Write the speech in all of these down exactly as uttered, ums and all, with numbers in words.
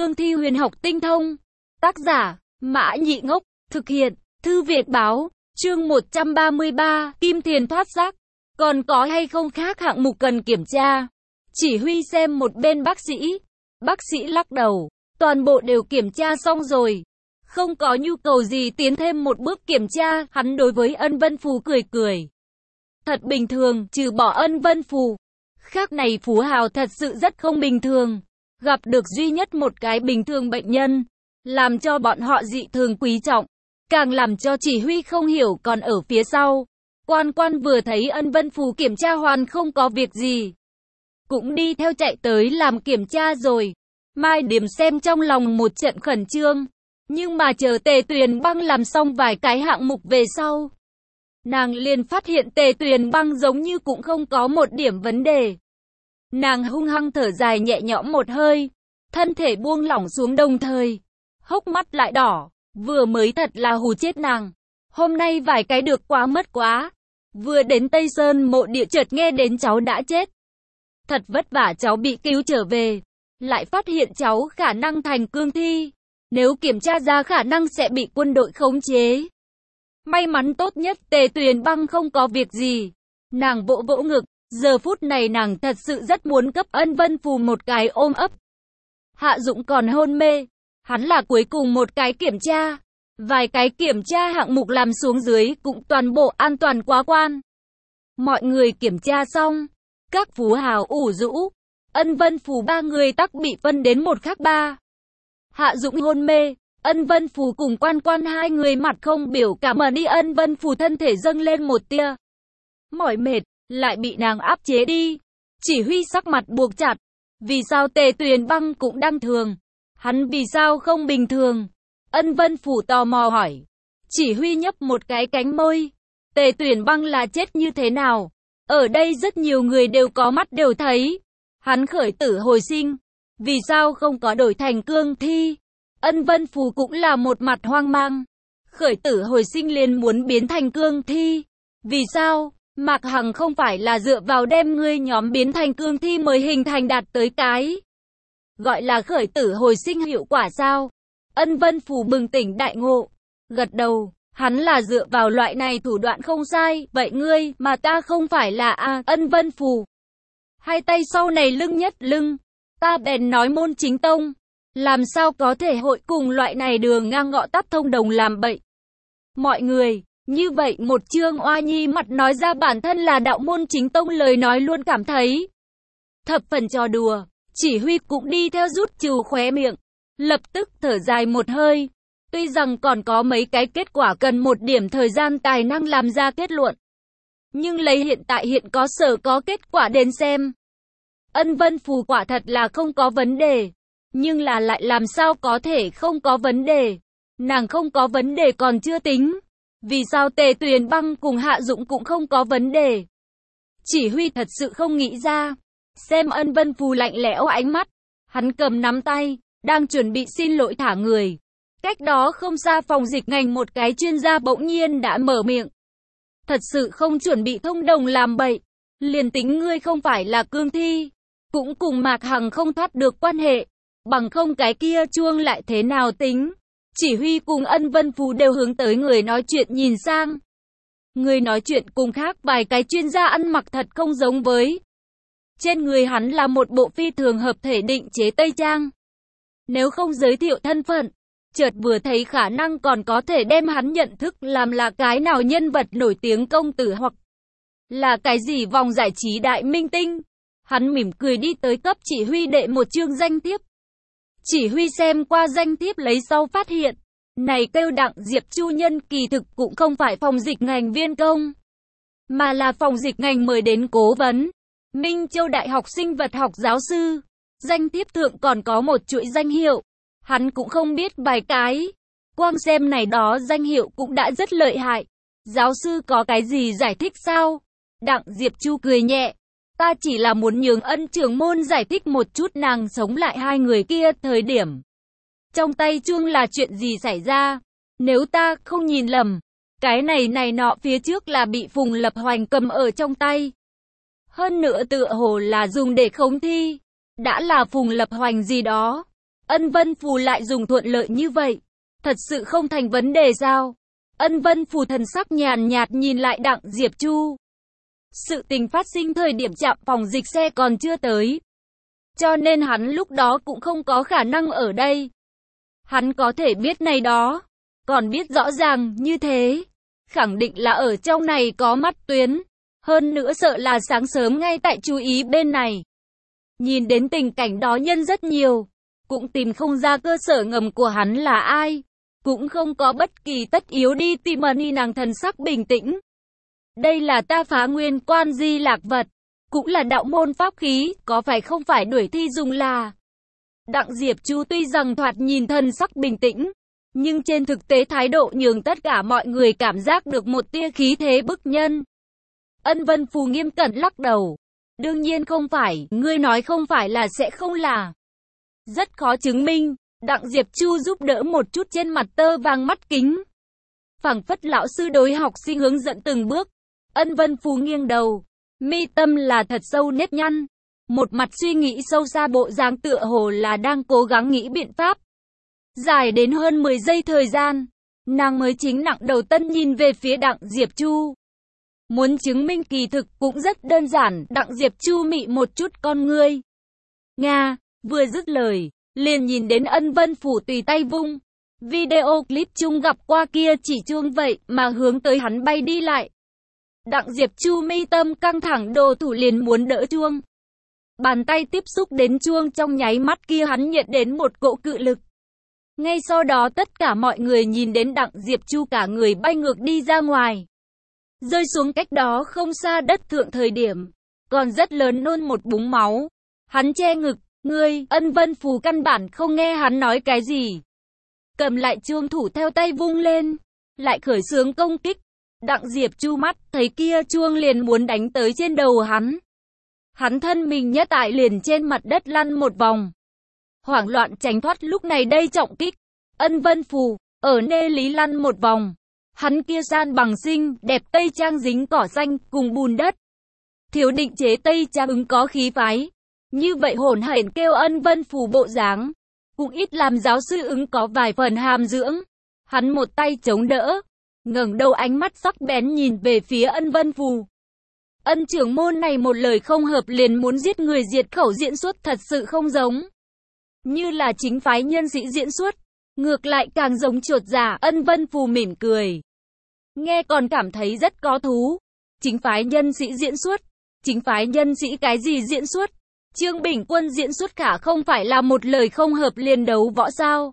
cương thi huyền học tinh thông. Tác giả, Mã Nhị Ngốc, thực hiện, Thư Việt Báo, chương một trăm ba mươi ba, Kim Thiền thoát xác. Còn có hay không khác hạng mục cần kiểm tra? Chỉ huy xem một bên bác sĩ. Bác sĩ lắc đầu, toàn bộ đều kiểm tra xong rồi. Không có nhu cầu gì tiến thêm một bước kiểm tra, hắn đối với Ân Vân Phù cười cười. Thật bình thường, trừ bỏ Ân Vân Phù. Khác này Phú Hào thật sự rất không bình thường. Gặp được duy nhất một cái bình thường bệnh nhân, làm cho bọn họ dị thường quý trọng. Càng làm cho chỉ huy không hiểu còn ở phía sau. Quan quan vừa thấy Ân Vân Phù kiểm tra hoàn không có việc gì, cũng đi theo chạy tới làm kiểm tra rồi. Mai Điểm xem trong lòng một trận khẩn trương. Nhưng mà chờ Tề Tuyền Băng làm xong vài cái hạng mục về sau, nàng liền phát hiện Tề Tuyền Băng giống như cũng không có một điểm vấn đề. Nàng hung hăng thở dài nhẹ nhõm một hơi, thân thể buông lỏng xuống đồng thời, hốc mắt lại đỏ, vừa mới thật là hù chết nàng. Hôm nay vài cái được quá mất quá. Vừa đến Tây Sơn mộ địa chợt nghe đến cháu đã chết. Thật vất vả cháu bị cứu trở về, lại phát hiện cháu khả năng thành cương thi. Nếu kiểm tra ra khả năng sẽ bị quân đội khống chế. May mắn tốt nhất Tề Tuyền Băng không có việc gì. Nàng vỗ vỗ ngực, giờ phút này nàng thật sự rất muốn cấp Ân Vân Phù một cái ôm ấp. Hạ Dũng còn hôn mê, hắn là cuối cùng một cái kiểm tra. Vài cái kiểm tra hạng mục làm xuống dưới cũng toàn bộ an toàn quá quan. Mọi người kiểm tra xong, các phú hào ủ rũ, Ân Vân Phù ba người tắc bị phân đến một khác ba. Hạ Dũng hôn mê, Ân Vân Phù cùng quan quan hai người mặt không biểu cảm mà đi. Ân Vân Phù thân thể dâng lên một tia mỏi mệt, lại bị nàng áp chế đi. Chỉ huy sắc mặt buộc chặt, vì sao Tề Tuyền Băng cũng đang thường, hắn vì sao không bình thường? Ân Vân Phù tò mò hỏi. Chỉ huy nhấp một cái cánh môi. Tề Tuyền Băng là chết như thế nào? Ở đây rất nhiều người đều có mắt đều thấy. Hắn khởi tử hồi sinh, vì sao không có đổi thành cương thi? Ân Vân Phù cũng là một mặt hoang mang. Khởi tử hồi sinh liền muốn biến thành cương thi. Vì sao? Mạc Hằng không phải là dựa vào đem ngươi nhóm biến thành cương thi mới hình thành đạt tới cái gọi là khởi tử hồi sinh hiệu quả sao? Ân Vân Phù bừng tỉnh đại ngộ, gật đầu, hắn là dựa vào loại này thủ đoạn không sai. Vậy ngươi mà ta không phải là a? Ân Vân Phù hai tay sau này lưng nhất lưng. Ta bèn nói môn chính tông, làm sao có thể hội cùng loại này đường ngang ngõ tắt thông đồng làm bậy. Mọi người, như vậy một Trương Oa Nhi mặt nói ra bản thân là đạo môn chính tông lời nói luôn cảm thấy thập phần trò đùa. Chỉ huy cũng đi theo rút trừ khóe miệng, lập tức thở dài một hơi. Tuy rằng còn có mấy cái kết quả cần một điểm thời gian tài năng làm ra kết luận, nhưng lấy hiện tại hiện có sở có kết quả đến xem, Ân Vân Phù quả thật là không có vấn đề. Nhưng là lại làm sao có thể không có vấn đề? Nàng không có vấn đề còn chưa tính, vì sao Tề Tuyền Băng cùng Hạ Dũng cũng không có vấn đề? Chỉ huy thật sự không nghĩ ra. Xem Ân Vân Phù lạnh lẽo ánh mắt, hắn cầm nắm tay, đang chuẩn bị xin lỗi thả người. Cách đó không xa phòng dịch ngành một cái chuyên gia bỗng nhiên đã mở miệng. Thật sự không chuẩn bị thông đồng làm bậy. Liền tính ngươi không phải là cương thi, cũng cùng Mạc Hằng không thoát được quan hệ. Bằng không cái kia chuông lại thế nào tính? Chỉ huy cùng Ân Vân Phù đều hướng tới người nói chuyện nhìn sang. Người nói chuyện cùng khác vài cái chuyên gia ăn mặc thật không giống với. Trên người hắn là một bộ phi thường hợp thể định chế tây trang. Nếu không giới thiệu thân phận, chợt vừa thấy khả năng còn có thể đem hắn nhận thức làm là cái nào nhân vật nổi tiếng công tử hoặc là cái gì vòng giải trí đại minh tinh. Hắn mỉm cười đi tới cấp chỉ huy đệ một chương danh thiếp. Chỉ huy xem qua danh thiếp lấy sau phát hiện, này kêu Đặng Diệp Chu nhân kỳ thực cũng không phải phòng dịch ngành viên công, mà là phòng dịch ngành mời đến cố vấn, Minh Châu Đại học sinh vật học giáo sư. Danh thiếp thượng còn có một chuỗi danh hiệu, hắn cũng không biết vài cái. Quang xem này đó danh hiệu cũng đã rất lợi hại. Giáo sư có cái gì giải thích sao? Đặng Diệp Chu cười nhẹ. Ta chỉ là muốn nhường Ân trưởng môn giải thích một chút nàng sống lại hai người kia thời điểm trong tay chuông là chuyện gì xảy ra. Nếu ta không nhìn lầm, cái này này nọ phía trước là bị Phùng Lập Hoành cầm ở trong tay. Hơn nữa tựa hồ là dùng để khống thi. Đã là Phùng Lập Hoành gì đó, Ân Vân Phù lại dùng thuận lợi như vậy. Thật sự không thành vấn đề sao? Ân Vân Phù thần sắc nhàn nhạt nhìn lại Đặng Diệp Chu. Sự tình phát sinh thời điểm trạm phòng dịch xe còn chưa tới. Cho nên hắn lúc đó cũng không có khả năng ở đây. Hắn có thể biết này đó. Còn biết rõ ràng như thế. Khẳng định là ở trong này có mắt tuyến. Hơn nữa sợ là sáng sớm ngay tại chú ý bên này. Nhìn đến tình cảnh đó nhân rất nhiều. Cũng tìm không ra cơ sở ngầm của hắn là ai. Cũng không có bất kỳ tất yếu đi tìm ân nàng thần sắc bình tĩnh. Đây là ta phá nguyên quan di lạc vật. Cũng là đạo môn pháp khí, có phải không phải đuổi thi dùng là. Đặng Diệp Chu tuy rằng thoạt nhìn thần sắc bình tĩnh. Nhưng trên thực tế thái độ nhường tất cả mọi người cảm giác được một tia khí thế bức nhân. Ân Vân Phù nghiêm cẩn lắc đầu. Đương nhiên không phải, ngươi nói không phải là sẽ không là. Rất khó chứng minh. Đặng Diệp Chu giúp đỡ một chút trên mặt tơ vàng mắt kính. Phảng phất lão sư đối học sinh hướng dẫn từng bước. Ân Vân Phù nghiêng đầu. Mi tâm là thật sâu nếp nhăn. Một mặt suy nghĩ sâu xa bộ dáng tựa hồ là đang cố gắng nghĩ biện pháp. Dài đến hơn mười giây thời gian. Nàng mới chính nặng đầu tân nhìn về phía Đặng Diệp Chu. Muốn chứng minh kỳ thực cũng rất đơn giản. Đặng Diệp Chu mị một chút con ngươi. Nga, vừa dứt lời. Liền nhìn đến Ân Vân Phù tùy tay vung. Video clip chung gặp qua kia chỉ chuông vậy mà hướng tới hắn bay đi lại. Đặng Diệp Chu mi tâm căng thẳng đồ thủ liền muốn đỡ chuông. Bàn tay tiếp xúc đến chuông trong nháy mắt kia hắn nhận đến một cỗ cự lực. Ngay sau đó tất cả mọi người nhìn đến Đặng Diệp Chu cả người bay ngược đi ra ngoài. Rơi xuống cách đó không xa đất thượng thời điểm. Còn rất lớn nôn một búng máu. Hắn che ngực. Ngươi, Ân Vân Phù căn bản không nghe hắn nói cái gì. Cầm lại chuông thủ theo tay vung lên. Lại khởi xướng công kích. Đặng Diệp Chu mắt thấy kia chuông liền muốn đánh tới trên đầu hắn. Hắn thân mình nhất tại liền trên mặt đất lăn một vòng. Hoảng loạn tránh thoát lúc này đây trọng kích. Ân Vân Phù, ở nê lý lăn một vòng. Hắn kia san bằng xinh, đẹp tây trang dính cỏ xanh cùng bùn đất. Thiếu định chế tây trang ứng có khí phái. Như vậy hỗn hển kêu Ân Vân Phù bộ dáng. Cũng ít làm giáo sư ứng có vài phần hàm dưỡng. Hắn một tay chống đỡ. Ngẩng đầu ánh mắt sắc bén nhìn về phía Ân Vân Phù. Ân trưởng môn này một lời không hợp liền muốn giết người diệt khẩu diễn xuất thật sự không giống. Như là chính phái nhân sĩ diễn xuất. Ngược lại càng giống chuột giả. Ân Vân Phù mỉm cười. Nghe còn cảm thấy rất có thú. Chính phái nhân sĩ diễn xuất. Chính phái nhân sĩ cái gì diễn xuất? Trương Bình Quân diễn xuất khả không phải là một lời không hợp liền đấu võ sao.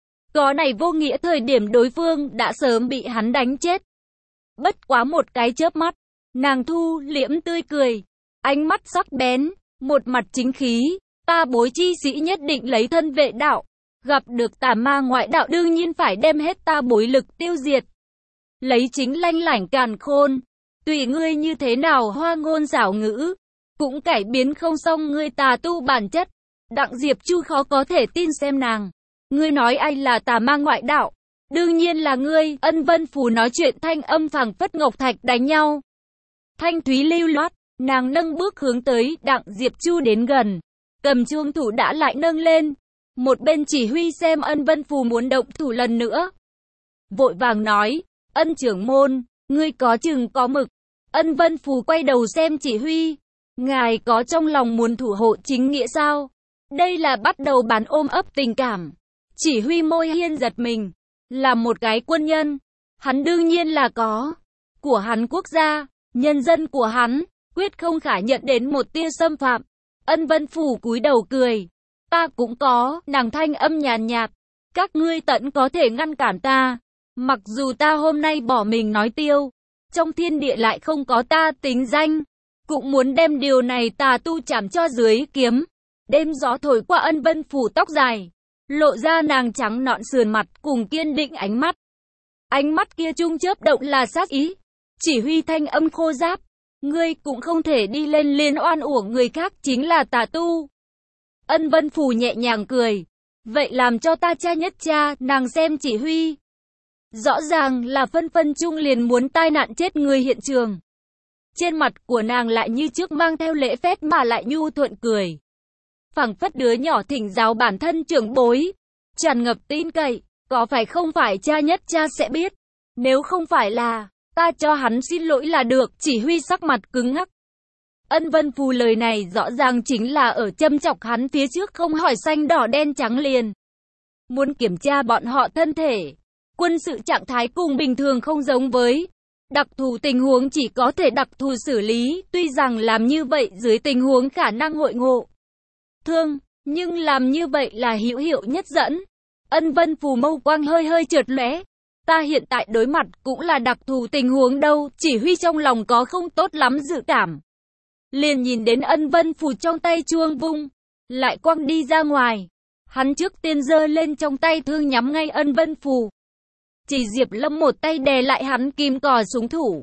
Có này vô nghĩa thời điểm đối phương đã sớm bị hắn đánh chết. Bất quá một cái chớp mắt, nàng thu liễm tươi cười. Ánh mắt sắc bén, một mặt chính khí. Ta bối chi sĩ nhất định lấy thân vệ đạo. Gặp được tà ma ngoại đạo đương nhiên phải đem hết ta bối lực tiêu diệt. Lấy chính lanh lảnh càn khôn. Tùy ngươi như thế nào hoa ngôn xảo ngữ. Cũng cải biến không xong ngươi tà tu bản chất. Đặng Diệp Chu khó có thể tin xem nàng. Ngươi nói ai là tà ma ngoại đạo? Đương nhiên là ngươi. Ân Vân Phù nói chuyện thanh âm phảng phất ngọc thạch đánh nhau. Thanh thúy lưu loát. Nàng nâng bước hướng tới Đặng Diệp Chu đến gần. Cầm chuông thủ đã lại nâng lên. Một bên chỉ huy xem Ân Vân Phù muốn động thủ lần nữa. Vội vàng nói. Ân trưởng môn. Ngươi có chừng có mực. Ân Vân Phù quay đầu xem chỉ huy. Ngài có trong lòng muốn thủ hộ chính nghĩa sao? Đây là bắt đầu bán ôm ấp tình cảm. Chỉ huy môi hiên giật mình. Là một cái quân nhân. Hắn đương nhiên là có. Của hắn quốc gia. Nhân dân của hắn. Quyết không khả nhận đến một tia xâm phạm. Ân Vân Phù cúi đầu cười. Ta cũng có. Nàng thanh âm nhàn nhạt. Các ngươi tận có thể ngăn cản ta. Mặc dù ta hôm nay bỏ mình nói tiêu. Trong thiên địa lại không có ta tính danh. Cũng muốn đem điều này tà tu chảm cho dưới kiếm. Đêm gió thổi qua Ân Vân Phù tóc dài. Lộ ra nàng trắng nõn sườn mặt cùng kiên định ánh mắt. Ánh mắt kia trung chớp động là sát ý. Chỉ huy thanh âm khô giáp. Ngươi cũng không thể đi lên liên oan uổng người khác chính là tà tu. Ân Vân Phù nhẹ nhàng cười. Vậy làm cho ta cha nhất cha, nàng xem chỉ huy. Rõ ràng là phân phân chung liền muốn tai nạn chết người hiện trường. Trên mặt của nàng lại như trước mang theo lễ phép mà lại nhu thuận cười. phảng phất đứa nhỏ thỉnh giáo bản thân trưởng bối, tràn ngập tin cậy, có phải không phải cha nhất cha sẽ biết, nếu không phải là, ta cho hắn xin lỗi là được, chỉ huy sắc mặt cứng ngắc. Ân Vân Phù lời này rõ ràng chính là ở châm chọc hắn phía trước không hỏi xanh đỏ đen trắng liền. Muốn kiểm tra bọn họ thân thể, quân sự trạng thái cùng bình thường không giống với. Đặc thù tình huống chỉ có thể đặc thù xử lý, tuy rằng làm như vậy dưới tình huống khả năng hội ngộ thương, nhưng làm như vậy là hữu hiệu nhất dẫn. Ân Vân Phù mâu quang hơi hơi chợt lóe. Ta hiện tại đối mặt cũng là đặc thù tình huống đâu, chỉ huy trong lòng có không tốt lắm dự cảm. Liền nhìn đến Ân Vân Phù trong tay chuông vung, lại quăng đi ra ngoài. Hắn trước tiên giơ lên trong tay thương nhắm ngay Ân Vân Phù. Chỉ Diệp Lâm một tay đè lại hắn kim cò súng thủ.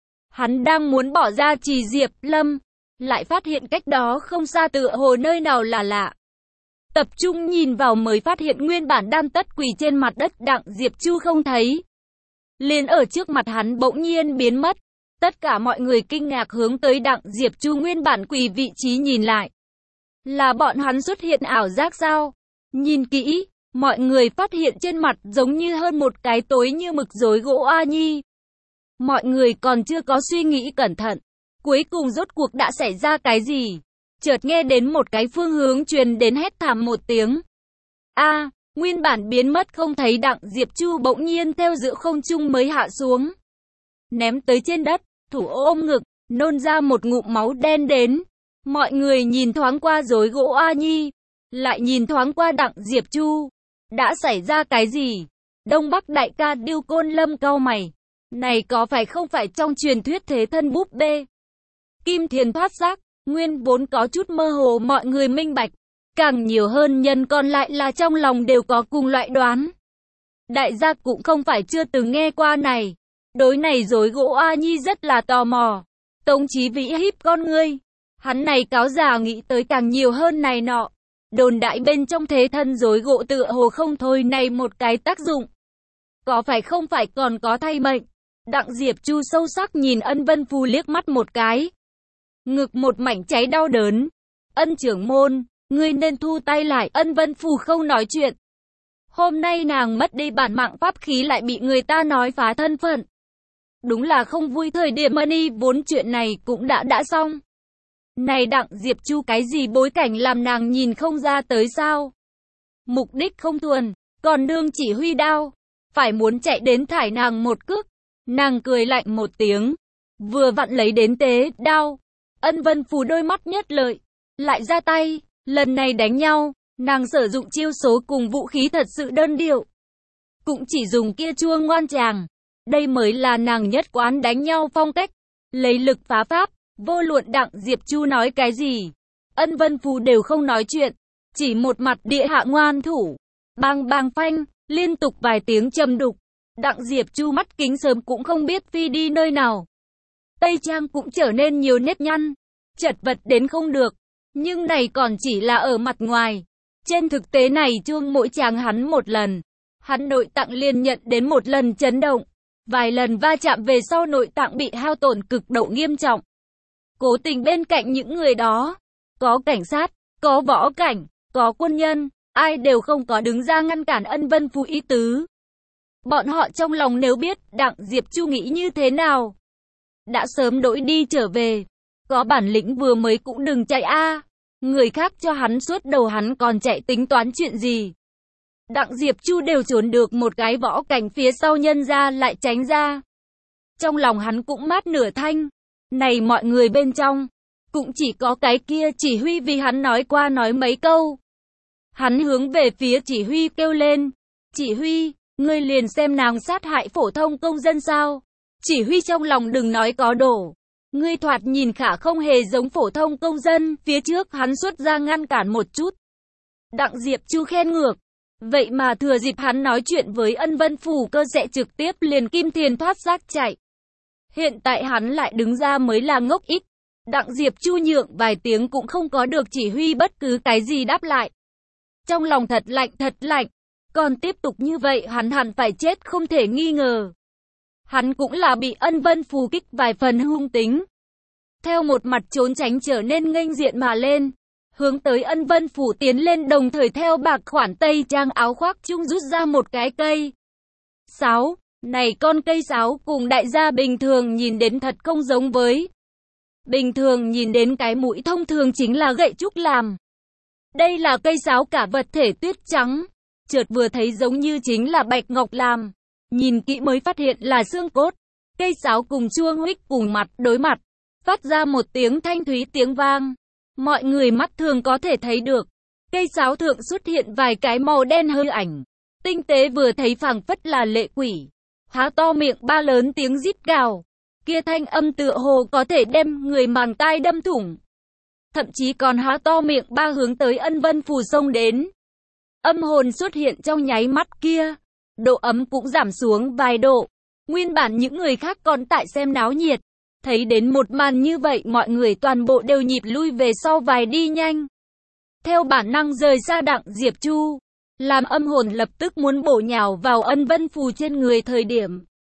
Hắn đang muốn bỏ ra Chỉ Diệp Lâm, lại phát hiện cách đó không xa tựa hồ nơi nào là lạ. Tập trung nhìn vào mới phát hiện nguyên bản đang tất quỳ trên mặt đất Đặng Diệp Chu không thấy. Liền ở trước mặt hắn bỗng nhiên biến mất. Tất cả mọi người kinh ngạc hướng tới Đặng Diệp Chu nguyên bản quỳ vị trí nhìn lại. Là bọn hắn xuất hiện ảo giác sao? Nhìn kỹ, mọi người phát hiện trên mặt giống như hơn một cái tối như mực rối gỗ A Nhi. Mọi người còn chưa có suy nghĩ cẩn thận. Cuối cùng rốt cuộc đã xảy ra cái gì? Chợt nghe đến một cái phương hướng truyền đến hét thảm một tiếng. A, nguyên bản biến mất không thấy Đặng Diệp Chu bỗng nhiên theo giữa không trung mới hạ xuống. Ném tới trên đất, thủ ôm ngực, nôn ra một ngụm máu đen đến. Mọi người nhìn thoáng qua rối gỗ A Nhi, lại nhìn thoáng qua Đặng Diệp Chu. Đã xảy ra cái gì? Đông Bắc đại ca Điêu Côn Lâm cau mày. Này có phải không phải trong truyền thuyết thế thân búp bê? Kim Thiền thoát xác, nguyên vốn có chút mơ hồ mọi người minh bạch. Càng nhiều hơn nhân còn lại là trong lòng đều có cùng loại đoán. Đại gia cũng không phải chưa từng nghe qua này. Đối này rối gỗ A Nhi rất là tò mò. Tống Chí Vĩ híp con ngươi. Hắn này cáo già nghĩ tới càng nhiều hơn này nọ. Đồn đại bên trong thế thân rối gỗ tựa hồ không thôi này một cái tác dụng. Có phải không phải còn có thay mệnh? Đặng Diệp Chu sâu sắc nhìn Ân Vân Phù liếc mắt một cái. Ngực một mảnh cháy đau đớn. Ân trưởng môn, ngươi nên thu tay lại. Ân Vân Phù không nói chuyện. Hôm nay nàng mất đi bản mạng pháp khí lại bị người ta nói phá thân phận. Đúng là không vui thời điểm money vốn chuyện này cũng đã đã xong. Này Đặng Diệp Chu cái gì bối cảnh làm nàng nhìn không ra tới sao? Mục đích không thuần, còn đương chỉ huy đao. Phải muốn chạy đến thải nàng một cước. Nàng cười lạnh một tiếng. Vừa vặn lấy đến tế đao. Ân Vân Phù đôi mắt nhất lợi. Lại ra tay. Lần này đánh nhau. Nàng sử dụng chiêu số cùng vũ khí thật sự đơn điệu. Cũng chỉ dùng kia chuông ngoan tràng. Đây mới là nàng nhất quán đánh nhau phong cách. Lấy lực phá pháp. Vô luận Đặng Diệp Chu nói cái gì. Ân Vân Phù đều không nói chuyện. Chỉ một mặt địa hạ ngoan thủ. Bang bang phanh. Liên tục vài tiếng trầm đục. Đặng Diệp Chu mắt kính sớm cũng không biết phi đi nơi nào. Tây trang cũng trở nên nhiều nếp nhăn. Chật vật đến không được. Nhưng này còn chỉ là ở mặt ngoài. Trên thực tế này chuông mỗi chàng hắn một lần. Hắn nội tạng liền nhận đến một lần chấn động. Vài lần va chạm về sau nội tạng bị hao tổn cực độ nghiêm trọng. Cố tình bên cạnh những người đó. Có cảnh sát, có võ cảnh, có quân nhân. Ai đều không có đứng ra ngăn cản Ân Vân Phù ý tứ. Bọn họ trong lòng nếu biết Đặng Diệp Chu nghĩ như thế nào. Đã sớm đổi đi trở về. Có bản lĩnh vừa mới cũng đừng chạy a. Người khác cho hắn suốt đầu hắn còn chạy tính toán chuyện gì. Đặng Diệp Chu đều trốn được một cái võ cảnh phía sau nhân ra lại tránh ra. Trong lòng hắn cũng mát nửa thanh. Này mọi người bên trong. Cũng chỉ có cái kia chỉ huy vì hắn nói qua nói mấy câu. Hắn hướng về phía chỉ huy kêu lên. Chỉ huy, ngươi liền xem nàng sát hại phổ thông công dân sao. Chỉ huy trong lòng đừng nói có đổ. Ngươi thoạt nhìn khả không hề giống phổ thông công dân. Phía trước hắn xuất ra ngăn cản một chút. Đặng Diệp Chu khen ngược. Vậy mà thừa dịp hắn nói chuyện với Ân Vân Phù cơ sẽ trực tiếp liền kim thiền thoát xác chạy. Hiện tại hắn lại đứng ra mới là ngốc ít. Đặng Diệp Chu nhượng vài tiếng cũng không có được chỉ huy bất cứ cái gì đáp lại. Trong lòng thật lạnh thật lạnh. Còn tiếp tục như vậy hắn hẳn phải chết không thể nghi ngờ. Hắn cũng là bị Ân Vân Phù kích vài phần hung tính. Theo một mặt trốn tránh trở nên nghênh diện mà lên. hướng tới Ân Vân Phủ tiến lên, đồng thời theo bạc khoản tây trang áo khoác chung rút ra một cái cây sáo. Này con cây sáo cùng đại gia bình thường nhìn đến thật không giống với. Bình thường nhìn đến cái mũi thông thường chính là gậy trúc làm. Đây là cây sáo cả vật thể tuyết trắng. Chợt vừa thấy giống như chính là bạch ngọc làm. Nhìn kỹ mới phát hiện là xương cốt. Cây sáo cùng chuông huých cùng mặt đối mặt, phát ra một tiếng thanh thúy tiếng vang. Mọi người mắt thường có thể thấy được. Cây sáo thượng xuất hiện vài cái màu đen hư ảnh. Tinh tế vừa thấy phảng phất là lệ quỷ. Há to miệng ba lớn tiếng rít gào. Kia thanh âm tựa hồ có thể đem người màng tai đâm thủng. Thậm chí còn há to miệng ba hướng tới Ân Vân Phủ xông đến. Âm hồn xuất hiện trong nháy mắt kia. Độ ấm cũng giảm xuống vài độ. Nguyên bản những người khác còn tại xem náo nhiệt. Thấy đến một màn như vậy mọi người toàn bộ đều nhịp lui về sau vài đi nhanh. Theo bản năng rời xa Đặng Diệp Chu. Làm âm hồn lập tức muốn bổ nhào vào Ân Vân Phù trên người thời điểm.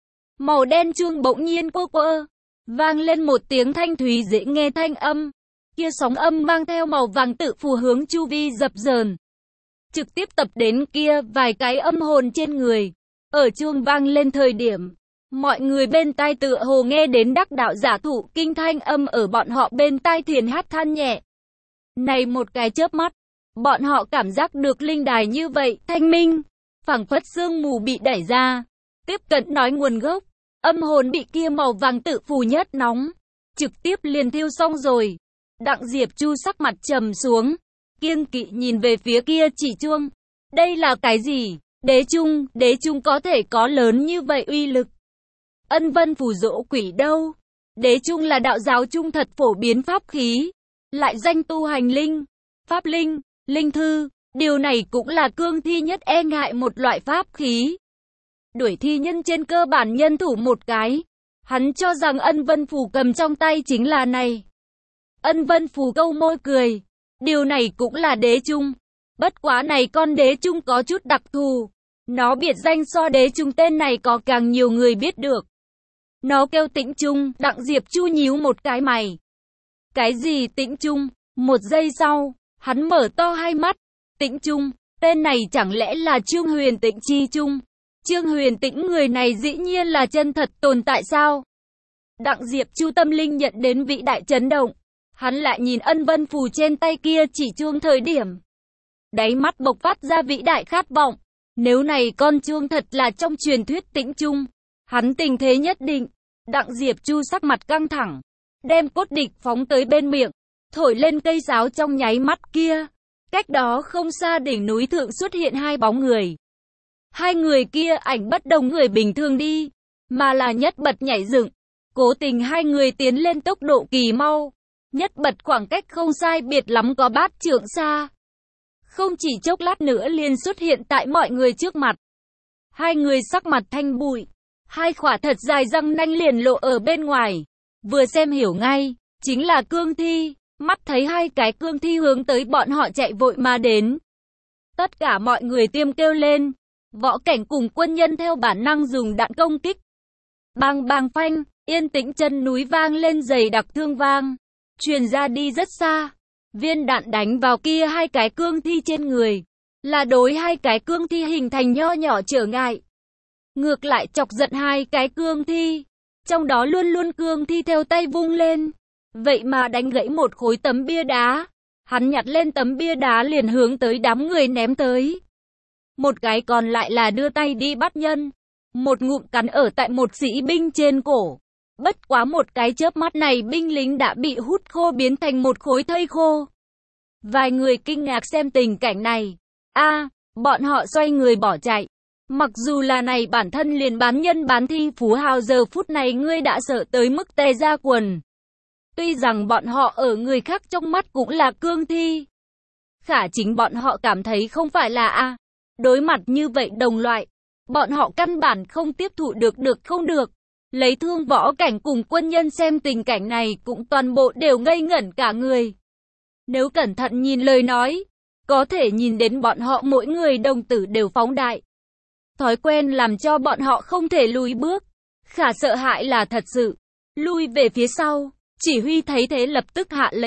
Màu đen chuông bỗng nhiên quơ quơ. Vang lên một tiếng thanh thúy dễ nghe thanh âm. Kia sóng âm mang theo màu vàng tự phù hướng chu vi dập dờn. Trực tiếp tập đến kia vài cái âm hồn trên người. Ở chuông vang lên thời điểm. Mọi người bên tai tựa hồ nghe đến đắc đạo giả thụ kinh thanh âm ở bọn họ bên tai thiền hát than nhẹ. Này một cái chớp mắt. Bọn họ cảm giác được linh đài như vậy, thanh minh, phảng phất sương mù bị đẩy ra, tiếp cận nói nguồn gốc, âm hồn bị kia màu vàng tự phù nhất nóng, trực tiếp liền thiêu xong rồi. Đặng Diệp Chu sắc mặt trầm xuống, kiêng kỵ nhìn về phía kia chỉ chuông, đây là cái gì? Đế trung, đế trung có thể có lớn như vậy uy lực. Ân Vân Phủ dỗ quỷ đâu? Đế trung là đạo giáo trung thật phổ biến pháp khí, lại danh tu hành linh, pháp linh. Linh thư, điều này cũng là cương thi nhất e ngại một loại pháp khí. Đuổi thi nhân trên cơ bản nhân thủ một cái. Hắn cho rằng Ân Vân Phù cầm trong tay chính là này. Ân Vân Phù câu môi cười. Điều này cũng là đế trung. Bất quá này con đế trung có chút đặc thù. Nó biệt danh so đế trung tên này có càng nhiều người biết được. Nó kêu Tĩnh Trung, Đặng Diệp Chu nhíu một cái mày. Cái gì Tĩnh Trung? Một giây sau. Hắn mở to hai mắt. Tĩnh Trung, tên này chẳng lẽ là Trương Huyền Tĩnh chi Trung? Trương Huyền Tĩnh người này dĩ nhiên là chân thật tồn tại sao? Đặng Diệp Chu tâm linh nhận đến vĩ đại chấn động. Hắn lại nhìn Ân Vân Phù trên tay kia chỉ chuông thời điểm. Đáy mắt bộc phát ra vĩ đại khát vọng. Nếu này con chuông thật là trong truyền thuyết Tĩnh Trung, hắn tình thế nhất định. Đặng Diệp Chu sắc mặt căng thẳng, đem cốt địch phóng tới bên miệng. Thổi lên cây sáo trong nháy mắt kia. Cách đó không xa đỉnh núi thượng xuất hiện hai bóng người. Hai người kia ảnh bất đồng người bình thường đi, mà là Nhất Bật nhảy dựng. Cố tình hai người tiến lên tốc độ kỳ mau. Nhất Bật khoảng cách không sai biệt lắm có bát trượng xa. Không chỉ chốc lát nữa liền xuất hiện tại mọi người trước mặt. Hai người sắc mặt thanh bụi. Hai khỏa thật dài răng nanh liền lộ ở bên ngoài. Vừa xem hiểu ngay, chính là cương thi. Mắt thấy hai cái cương thi hướng tới bọn họ chạy vội mà đến. Tất cả mọi người tiêm kêu lên. Võ cảnh cùng quân nhân theo bản năng dùng đạn công kích. Bang bang phanh, yên tĩnh chân núi vang lên dày đặc thương vang. Truyền ra đi rất xa. Viên đạn đánh vào kia hai cái cương thi trên người. Là đối hai cái cương thi hình thành nho nhỏ trở ngại. Ngược lại chọc giận hai cái cương thi. Trong đó luôn luôn cương thi theo tay vung lên. Vậy mà đánh gãy một khối tấm bia đá. Hắn nhặt lên tấm bia đá liền hướng tới đám người ném tới. Một cái còn lại là đưa tay đi bắt nhân. Một ngụm cắn ở tại một sĩ binh trên cổ. Bất quá một cái chớp mắt này binh lính đã bị hút khô biến thành một khối thây khô. Vài người kinh ngạc xem tình cảnh này. A, à, bọn họ xoay người bỏ chạy. Mặc dù là này bản thân liền bán nhân bán thi phú hào giờ phút này ngươi đã sợ tới mức tè ra quần. Tuy rằng bọn họ ở người khác trong mắt cũng là cương thi. Khả chính bọn họ cảm thấy không phải là a. À. Đối mặt như vậy đồng loại. Bọn họ căn bản không tiếp thụ được được không được. Lấy thương võ cảnh cùng quân nhân xem tình cảnh này cũng toàn bộ đều ngây ngẩn cả người. Nếu cẩn thận nhìn lời nói, có thể nhìn đến bọn họ mỗi người đồng tử đều phóng đại. Thói quen làm cho bọn họ không thể lùi bước. Khả sợ hãi là thật sự. Lui về phía sau, chỉ huy thấy thế lập tức hạ lệnh.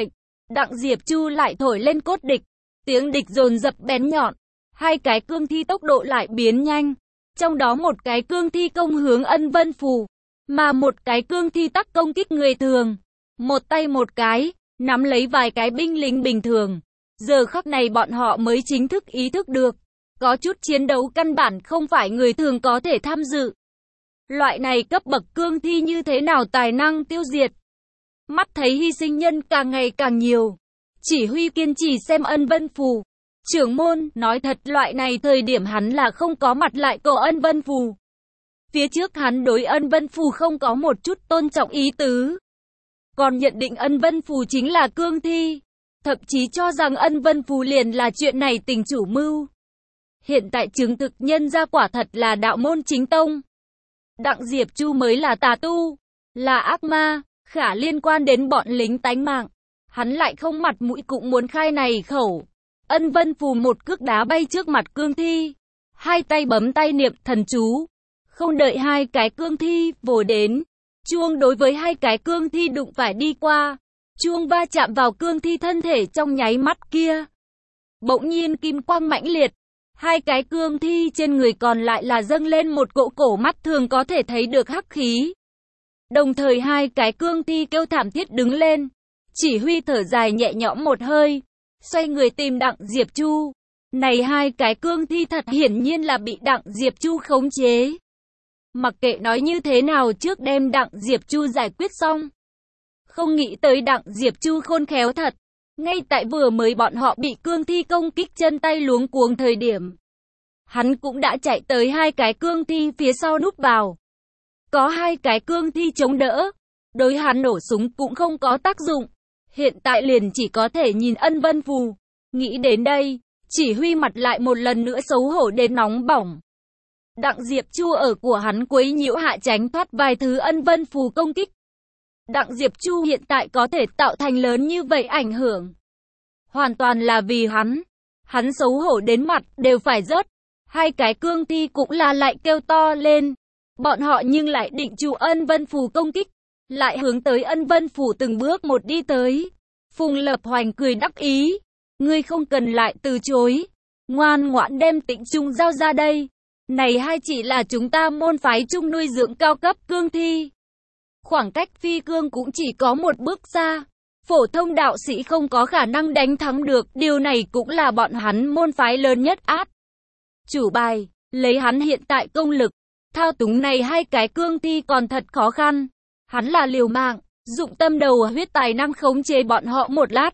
Đặng Diệp Chu lại thổi lên cốt địch, tiếng địch dồn dập bén nhọn, hai cái cương thi tốc độ lại biến nhanh, trong đó một cái cương thi công hướng Ân Vân Phù, mà một cái cương thi tắc công kích người thường, một tay một cái, nắm lấy vài cái binh lính bình thường. Giờ khắc này bọn họ mới chính thức ý thức được, có chút chiến đấu căn bản không phải người thường có thể tham dự. Loại này cấp bậc cương thi như thế nào tài năng tiêu diệt. Mắt thấy hy sinh nhân càng ngày càng nhiều, chỉ huy kiên trì xem Ân Vân Phù. Trưởng môn, nói thật loại này thời điểm hắn là không có mặt lại cổ Ân Vân Phù. Phía trước hắn đối Ân Vân Phù không có một chút tôn trọng ý tứ. Còn nhận định Ân Vân Phù chính là cương thi. Thậm chí cho rằng Ân Vân Phù liền là chuyện này tình chủ mưu. Hiện tại chứng thực nhân ra quả thật là đạo môn chính tông. Đặng Diệp Chu mới là tà tu, là ác ma, khả liên quan đến bọn lính tánh mạng. Hắn lại không mặt mũi cũng muốn khai này khẩu. Ân Vân Phù một cước đá bay trước mặt cương thi. Hai tay bấm tay niệm thần chú. Không đợi hai cái cương thi vồ đến. Chuông đối với hai cái cương thi đụng phải đi qua. Chuông va chạm vào cương thi thân thể trong nháy mắt kia. Bỗng nhiên kim quang mãnh liệt. Hai cái cương thi trên người còn lại là dâng lên một cỗ cổ mắt thường có thể thấy được hắc khí. Đồng thời hai cái cương thi kêu thảm thiết đứng lên. Chỉ huy thở dài nhẹ nhõm một hơi. Xoay người tìm Đặng Diệp Chu. Này hai cái cương thi thật hiển nhiên là bị Đặng Diệp Chu khống chế. Mặc kệ nói như thế nào trước đem Đặng Diệp Chu giải quyết xong. Không nghĩ tới Đặng Diệp Chu khôn khéo thật. Ngay tại vừa mới bọn họ bị cương thi công kích chân tay luống cuống thời điểm. Hắn cũng đã chạy tới hai cái cương thi phía sau núp vào. Có hai cái cương thi chống đỡ. Đối hắn nổ súng cũng không có tác dụng. Hiện tại liền chỉ có thể nhìn Ân Vân Phù. Nghĩ đến đây, chỉ huy mặt lại một lần nữa xấu hổ đến nóng bỏng. Đặng Diệp Chu ở của hắn quấy nhiễu hạ tránh thoát vài thứ Ân Vân Phù công kích. Đặng Diệp Chu hiện tại có thể tạo thành lớn như vậy ảnh hưởng. Hoàn toàn là vì hắn. Hắn xấu hổ đến mặt đều phải rớt. Hai cái cương thi cũng là lại kêu to lên. Bọn họ nhưng lại định trụ Ân Vân Phù công kích. Lại hướng tới Ân Vân Phù từng bước một đi tới. Phùng Lập Hoành cười đắc ý. Ngươi không cần lại từ chối. Ngoan ngoãn đem Tĩnh Trung giao ra đây. Này hai chỉ là chúng ta môn phái chung nuôi dưỡng cao cấp cương thi. Khoảng cách phi cương cũng chỉ có một bước xa. Phổ thông đạo sĩ không có khả năng đánh thắng được. Điều này cũng là bọn hắn môn phái lớn nhất át. Chủ bài, lấy hắn hiện tại công lực. Thao túng này hai cái cương thi còn thật khó khăn. Hắn là liều mạng, dụng tâm đầu huyết tài năng khống chế bọn họ một lát.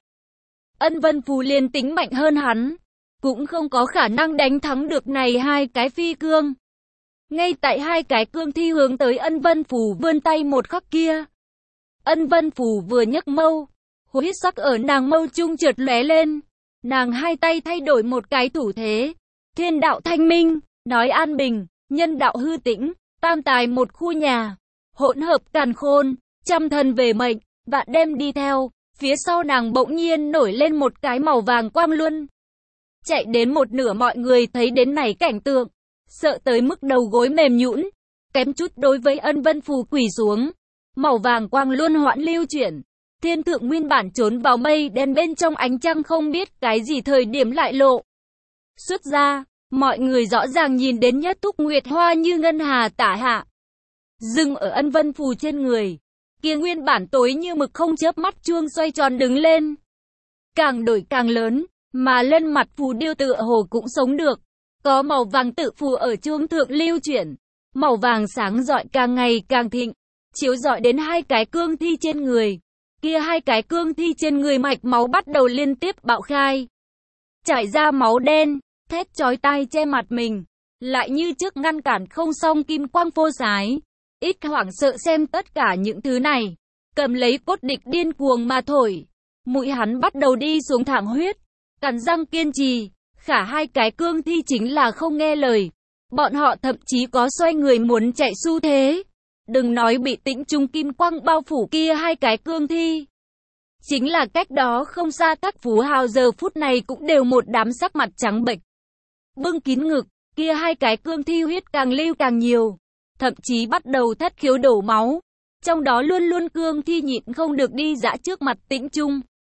Ân Vân Phù liền tính mạnh hơn hắn. Cũng không có khả năng đánh thắng được này hai cái phi cương. Ngay tại hai cái cương thi hướng tới Ân Vân Phù vươn tay một khắc kia. Ân Vân Phù vừa nhấc mâu, huyết sắc ở nàng mâu trung chợt lóe lên. Nàng hai tay thay đổi một cái thủ thế. Thiên đạo thanh minh, nói an bình, nhân đạo hư tĩnh, tam tài một khu nhà. Hỗn hợp càn khôn, trăm thần về mệnh, vạn đem đi theo. Phía sau nàng bỗng nhiên nổi lên một cái màu vàng quang luân. Chạy đến một nửa mọi người thấy đến này cảnh tượng. Sợ tới mức đầu gối mềm nhũn, kém chút đối với Ân Vân Phù quỳ xuống. Màu vàng quang luân hoãn lưu chuyển. Thiên thượng nguyên bản trốn vào mây đen bên trong ánh trăng không biết cái gì thời điểm lại lộ. Xuất ra, mọi người rõ ràng nhìn đến nhất thúc nguyệt hoa như ngân hà tả hạ. Dừng ở Ân Vân Phù trên người. Kia nguyên bản tối như mực không chớp mắt chuông xoay tròn đứng lên. Càng đổi càng lớn, mà lên mặt phù điêu tựa hồ cũng sống được. Có màu vàng tự phù ở chuông thượng lưu chuyển. Màu vàng sáng rọi càng ngày càng thịnh. Chiếu rọi đến hai cái cương thi trên người. Kia hai cái cương thi trên người mạch máu bắt đầu liên tiếp bạo khai. Chảy ra máu đen, thét chói tai che mặt mình. Lại như trước ngăn cản không xong kim quang phô sái. Ít hoảng sợ xem tất cả những thứ này. Cầm lấy cốt địch điên cuồng mà thổi. Mũi hắn bắt đầu đi xuống thẳng huyết. Cắn răng kiên trì. Khả hai cái cương thi chính là không nghe lời. Bọn họ thậm chí có xoay người muốn chạy xu thế. Đừng nói bị Tĩnh Trung kim quang bao phủ kia hai cái cương thi. Chính là cách đó không xa các phú hào giờ phút này cũng đều một đám sắc mặt trắng bệch. Bưng kín ngực, kia hai cái cương thi huyết càng lưu càng nhiều. Thậm chí bắt đầu thất khiếu đổ máu. Trong đó luôn luôn cương thi nhịn không được đi dã trước mặt Tĩnh Trung.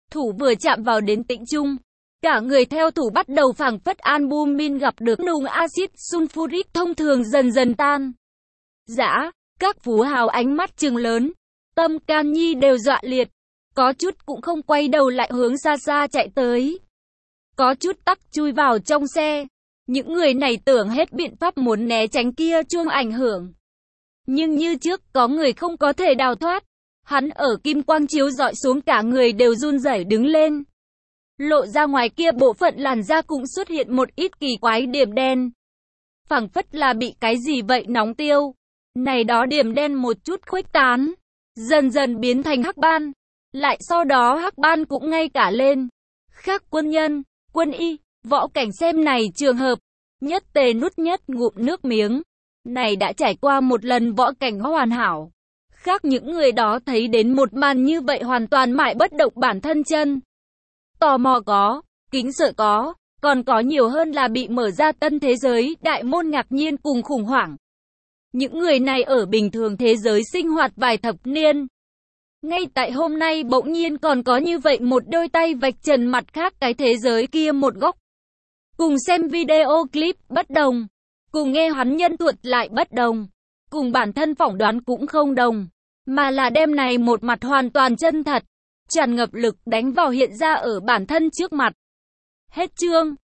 Thủ vừa chạm vào đến tĩnh trung. Cả người theo thủ bắt đầu phảng phất albumin gặp được nung axit sulfuric thông thường dần dần tan. Dã, các phú hào ánh mắt trừng lớn. Tâm can nhi đều dọa liệt. Có chút cũng không quay đầu lại hướng xa xa chạy tới. Có chút tắc chui vào trong xe. Những người này tưởng hết biện pháp muốn né tránh kia chuông ảnh hưởng. Nhưng như trước có người không có thể đào thoát. Hắn ở kim quang chiếu dọi xuống cả người đều run rẩy đứng lên. Lộ ra ngoài kia bộ phận làn da cũng xuất hiện một ít kỳ quái điểm đen. Phảng phất là bị cái gì vậy nóng tiêu. Này đó điểm đen một chút khuếch tán. Dần dần biến thành hắc ban. Lại sau đó hắc ban cũng ngay cả lên. Khác quân nhân, quân y, võ cảnh xem này trường hợp. Nhất tề nút nhất ngụm nước miếng. Này đã trải qua một lần võ cảnh hoàn hảo. Khác những người đó thấy đến một màn như vậy hoàn toàn mãi bất động bản thân chân. Tò mò có, kính sợ có, còn có nhiều hơn là bị mở ra tân thế giới, đại môn ngạc nhiên cùng khủng hoảng. Những người này ở bình thường thế giới sinh hoạt vài thập niên. Ngay tại hôm nay bỗng nhiên còn có như vậy một đôi tay vạch trần mặt khác cái thế giới kia một góc. Cùng xem video clip bất đồng, cùng nghe hắn nhân thuật lại bất đồng, cùng bản thân phỏng đoán cũng không đồng, mà là đem này một mặt hoàn toàn chân thật, tràn ngập lực đánh vào hiện ra ở bản thân trước mặt. Hết chương.